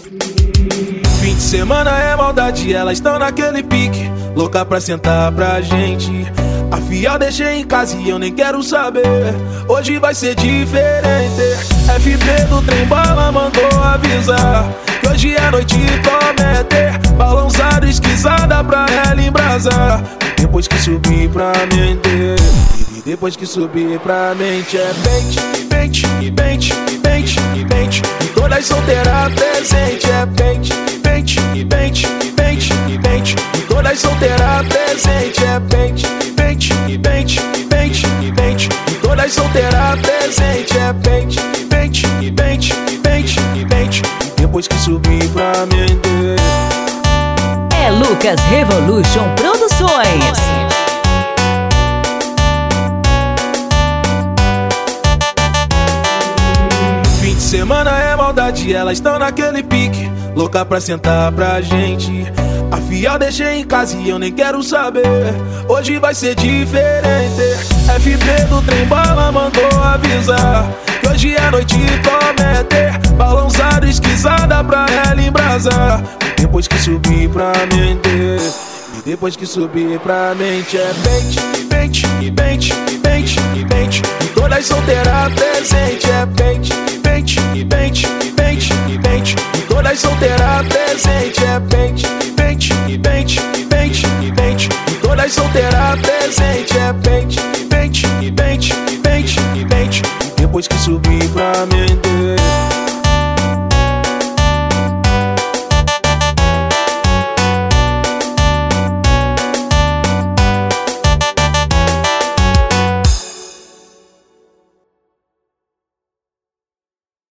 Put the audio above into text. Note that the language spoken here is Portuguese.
Fim de semana é maldade, elas estão naquele pique, louca pra sentar pra gente. A fiel deixei em casa e eu nem quero saber, hoje vai ser diferente. FP do trem bala mandou avisar que hoje é noite de cometer balãozada, esquisada pra ela embrasar. E depois que subir pra mente, e depois que subir pra mente é pente, pente, pente, pente, pente. E todas solteiras presente é pente, pente, pente, pente, pente. E todas solteiras presente é pente, pente, pente, pente, pente. E todas solteiras presente é pente, pente, pente, pente, pente. E depois que subir pra mente é Lucas Revolution Produções. Fim de semana é maldade, elas estão naquele pique, louca pra sentar pra gente. A fiel deixei em casa e eu nem quero saber, hoje vai ser diferente. FP do trem bala mandou avisar que hoje é noite de cometer balãozada, esquisada pra ela embrasar. E depois que subir pra mente, e depois que subir pra mente é pente, pente, pente, pente, pente. E todas solteiras presente é pente, pente, pente, pente, pente. E todas solteiras presente é pente, pente, pente, pente, pente. E todas solteiras presente é pente, pente, pente, pente, pente. E depois que subir pra mente